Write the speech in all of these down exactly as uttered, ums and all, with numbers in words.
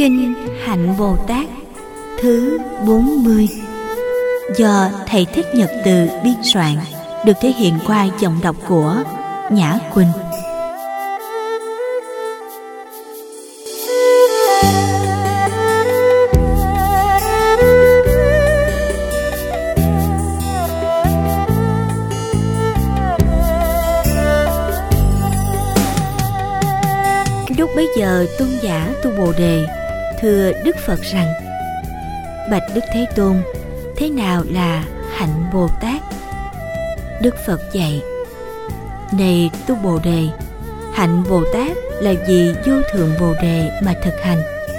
Kinh Hạnh Bồ Tát thứ bốn mươi do Thầy Thích Nhật Từ biên soạn, được thể hiện qua giọng đọc của Nhã Quỳnh. Lúc bấy giờ tôn giả Tu Bồ Đề thưa Đức Phật rằng: Bạch Đức Thế Tôn, thế nào là hạnh Bồ Tát? Đức Phật dạy: Này Tu Bồ Đề, hạnh Bồ Tát là vì vô thượng Bồ Đề mà thực hành.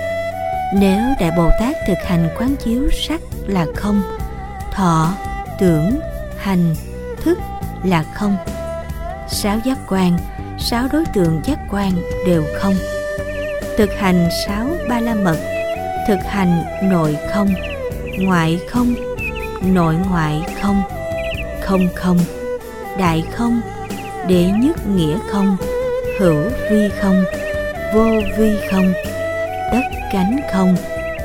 Nếu Đại Bồ Tát thực hành quán chiếu sắc là không, thọ, tưởng, hành, thức là không, sáu giác quan, sáu đối tượng giác quan đều không, thực hành sáu ba la mật, thực hành nội không, ngoại không, nội ngoại không, không không, đại không, đệ nhất nghĩa không, hữu vi không, vô vi không, tất cánh không,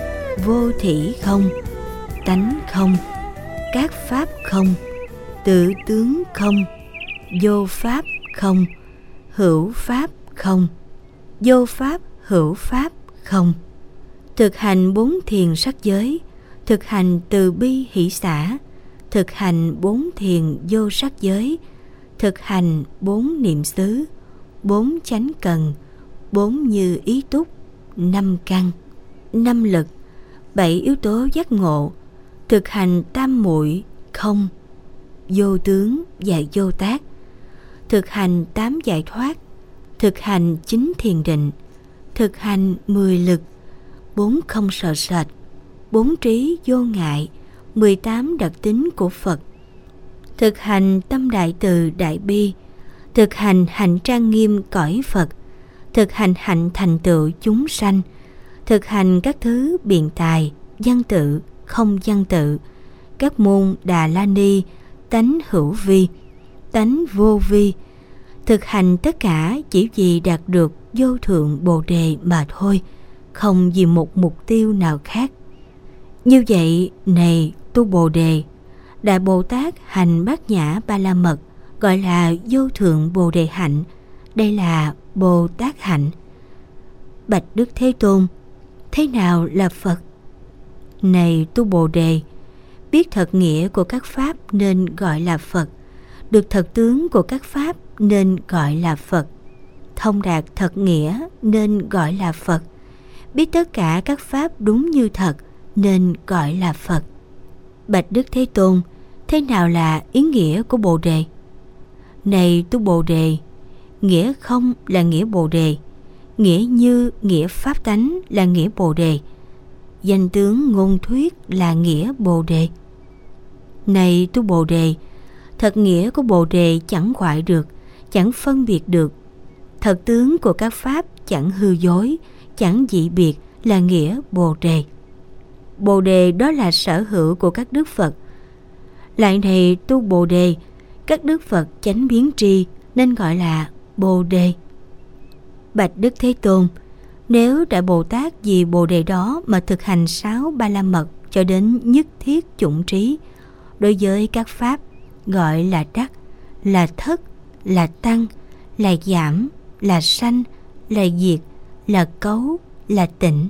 vô thỉ không, tánh không, các pháp không, tự tướng không, vô pháp không, hữu pháp không, vô pháp hữu pháp không, thực hành bốn thiền sắc giới, thực hành từ bi hỷ xả, thực hành bốn thiền vô sắc giới, thực hành bốn niệm xứ, bốn chánh cần, bốn như ý túc, năm căn, năm lực, bảy yếu tố giác ngộ, thực hành tam muội không, vô tướng và vô tác, thực hành tám giải thoát, thực hành chín thiền định, thực hành mười lực, bốn không sợ sệt, bốn trí vô ngại, mười tám đặc tính của Phật, thực hành tâm đại từ đại bi, thực hành hạnh trang nghiêm cõi Phật, thực hành hạnh thành tựu chúng sanh, thực hành các thứ biện tài, văn tự, không văn tự, các môn Đà La Ni, tánh hữu vi, tánh vô vi, thực hành tất cả chỉ vì đạt được vô thượng Bồ Đề mà thôi, không vì một mục tiêu nào khác. Như vậy, này Tu Bồ Đề, Đại Bồ Tát hành bát nhã ba la mật gọi là vô thượng Bồ Đề hạnh, đây là Bồ Tát hạnh. Bạch Đức Thế Tôn, thế nào là Phật? Này Tu Bồ Đề, biết thật nghĩa của các pháp nên gọi là Phật, được thật tướng của các pháp nên gọi là Phật, thông đạt thật nghĩa nên gọi là Phật, biết tất cả các pháp đúng như thật nên gọi là Phật. Bạch Đức Thế Tôn, thế nào là ý nghĩa của Bồ Đề? Này Tu Bồ Đề, nghĩa không là nghĩa Bồ Đề, nghĩa như nghĩa pháp tánh là nghĩa Bồ Đề, danh tướng ngôn thuyết là nghĩa Bồ Đề. Này Tu Bồ Đề, thật nghĩa của Bồ Đề chẳng gọi được, chẳng phân biệt được. Thật tướng của các pháp chẳng hư dối, chẳng dị biệt là nghĩa Bồ Đề. Bồ Đề đó là sở hữu của các Đức Phật. Lại này Tu Bồ Đề, các Đức Phật chánh biến tri nên gọi là Bồ Đề. Bạch Đức Thế Tôn, nếu Đại Bồ Tát vì Bồ Đề đó mà thực hành sáu ba la mật cho đến nhất thiết chủng trí, đối với các pháp gọi là đắc, là thất, là tăng, là giảm, là sanh, là diệt, là cấu, là tịnh.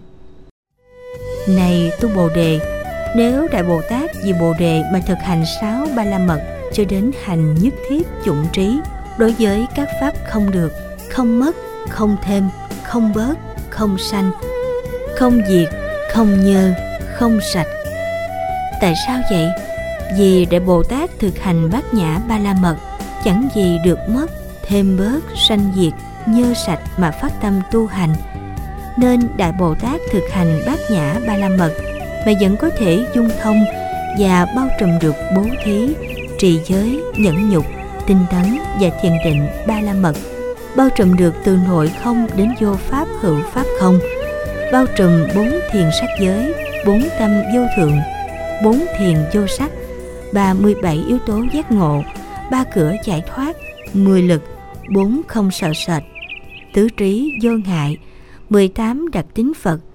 Này Tu Bồ Đề, nếu Đại Bồ Tát vì Bồ Đề mà thực hành sáu ba la mật cho đến hành nhất thiết chủng trí, đối với các pháp không được, không mất, không thêm, không bớt, không sanh, không diệt, không nhơ, không sạch. Tại sao vậy? Vì Đại Bồ Tát thực hành bát nhã ba la mật, chẳng gì được mất, thêm bớt, sanh diệt, nhơ sạch mà phát tâm tu hành, nên Đại Bồ Tát thực hành bát nhã ba la mật mà vẫn có thể dung thông và bao trùm được bố thí, trì giới, nhẫn nhục, tinh tấn và thiền định ba la mật, bao trùm được từ nội không đến vô pháp hữu pháp không, bao trùm bốn thiền sắc giới, bốn tâm vô thượng, bốn thiền vô sắc, ba mươi bảy yếu tố giác ngộ, ba cửa giải thoát, mười lực, bốn không sợ sệt, tứ trí vô ngại, mười tám đặc tính Phật,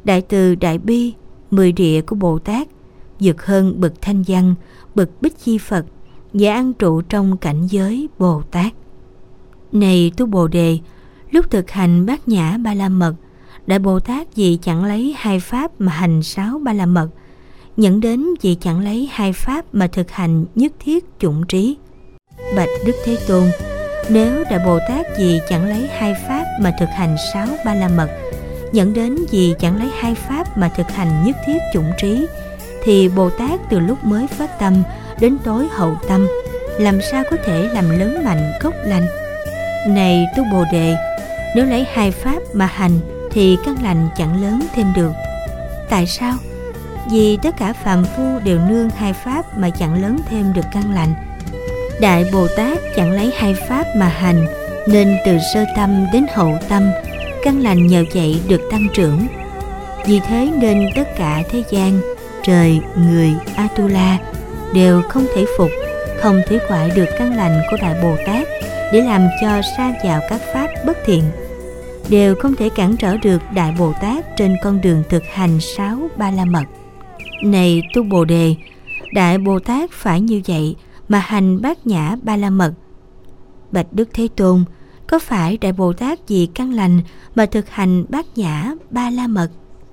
đại từ đại bi, mười địa của Bồ Tát, vượt hơn bậc Thanh Văn, bậc Bích Chi Phật và an trụ trong cảnh giới Bồ Tát. Này tu Bồ Đề, lúc thực hành Bát Nhã Ba La Mật, Đại Bồ Tát vì chẳng lấy hai pháp mà hành sáu Ba La Mật, dẫn đến vì chẳng lấy hai pháp mà thực hành nhất thiết chủng trí. Bạch Đức Thế Tôn, nếu Đại Bồ Tát vì chẳng lấy hai pháp mà thực hành sáu Ba La Mật, dẫn đến vì chẳng lấy hai pháp mà thực hành nhất thiết chủng trí, thì Bồ Tát từ lúc mới phát tâm đến tối hậu tâm, làm sao có thể làm lớn mạnh gốc lành? Này tu Bồ Đề, nếu lấy hai pháp mà hành thì căn lành chẳng lớn thêm được. Tại sao? Vì tất cả phàm phu đều nương hai pháp mà chẳng lớn thêm được căn lành. Đại Bồ Tát chẳng lấy hai pháp mà hành, nên từ sơ tâm đến hậu tâm, căn lành nhờ vậy được tăng trưởng. Vì thế nên tất cả thế gian, trời, người, Atula đều không thể phục, không thể quại được căn lành của Đại Bồ Tát để làm cho sa vào các pháp bất thiện, đều không thể cản trở được Đại Bồ Tát trên con đường thực hành sáu Ba La Mật. Này tu Bồ Đề, Đại Bồ Tát phải như vậy mà hành Bát Nhã Ba La Mật. Bạch Đức Thế Tôn, có phải Đại Bồ Tát vì căn lành mà thực hành Bát Nhã Ba La Mật?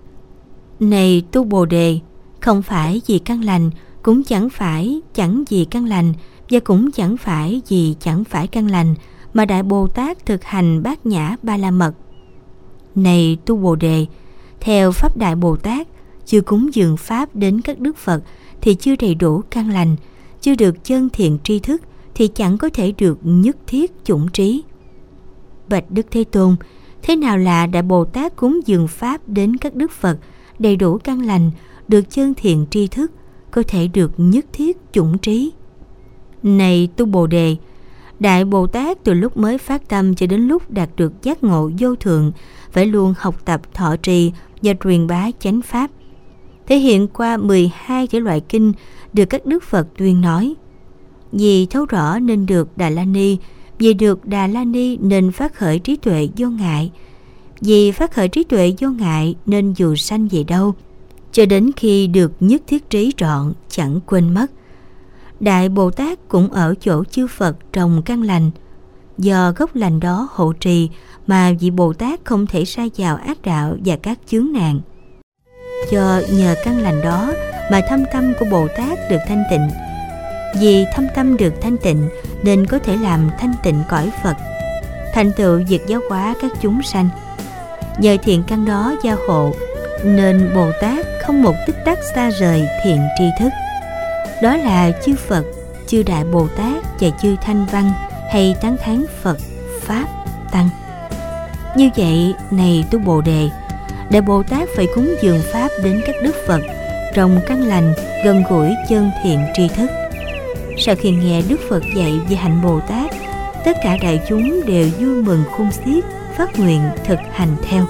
Này tu Bồ Đề, không phải vì căn lành, cũng chẳng phải chẳng vì căn lành, và cũng chẳng phải vì chẳng phải căn lành mà Đại Bồ Tát thực hành Bát Nhã Ba La Mật. Này tu Bồ Đề, theo pháp Đại Bồ Tát, chưa cúng dường pháp đến các đức Phật thì chưa đầy đủ căn lành, chưa được chân thiện tri thức thì chẳng có thể được nhất thiết chủng trí. Bạch Đức Thế Tôn, thế nào là Đại Bồ Tát cúng dường pháp đến các đức Phật đầy đủ căn lành, được chân thiện tri thức, có thể được nhất thiết chủng trí? Này tu Bồ Đề, Đại Bồ Tát từ lúc mới phát tâm cho đến lúc đạt được giác ngộ vô thượng phải luôn học tập thọ trì và truyền bá chánh pháp, thể hiện qua mười hai thể loại kinh được các đức Phật tuyên nói. Vì thấu rõ nên được Đà La Ni, vì được Đà La Ni nên phát khởi trí tuệ vô ngại, vì phát khởi trí tuệ vô ngại nên dù sanh về đâu, cho đến khi được nhất thiết trí trọn chẳng quên mất. Đại Bồ Tát cũng ở chỗ chư Phật trồng căn lành, do gốc lành đó hộ trì mà vị Bồ Tát không thể sa vào ác đạo và các chướng nạn. Do nhờ căn lành đó mà thâm tâm của Bồ Tát được thanh tịnh. Vì thâm tâm được thanh tịnh nên có thể làm thanh tịnh cõi Phật, thành tựu việc giáo hóa các chúng sanh. Nhờ thiện căn đó gia hộ nên Bồ Tát không một tích tắc xa rời thiện tri thức. Đó là chư Phật, chư Đại Bồ Tát và chư Thanh Văn hay tán thán Phật, Pháp, Tăng. Như vậy, này tu Bồ Đề, Đại Bồ Tát phải cúng dường pháp đến các đức Phật trồng căn lành, gần gũi chân thiện tri thức. Sau khi nghe Đức Phật dạy về hạnh Bồ Tát, tất cả đại chúng đều vui mừng khôn xiết, phát nguyện thực hành theo.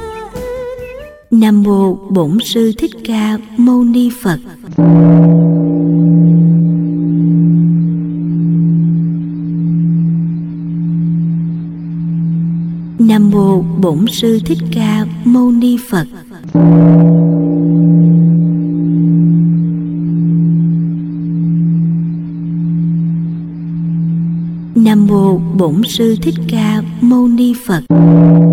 Nam mô Bổn Sư Thích Ca Mâu Ni Phật. Nam mô Bổn Sư Thích Ca Mâu Ni Phật. Nam mô Bổn Sư Thích Ca Mâu Ni Phật.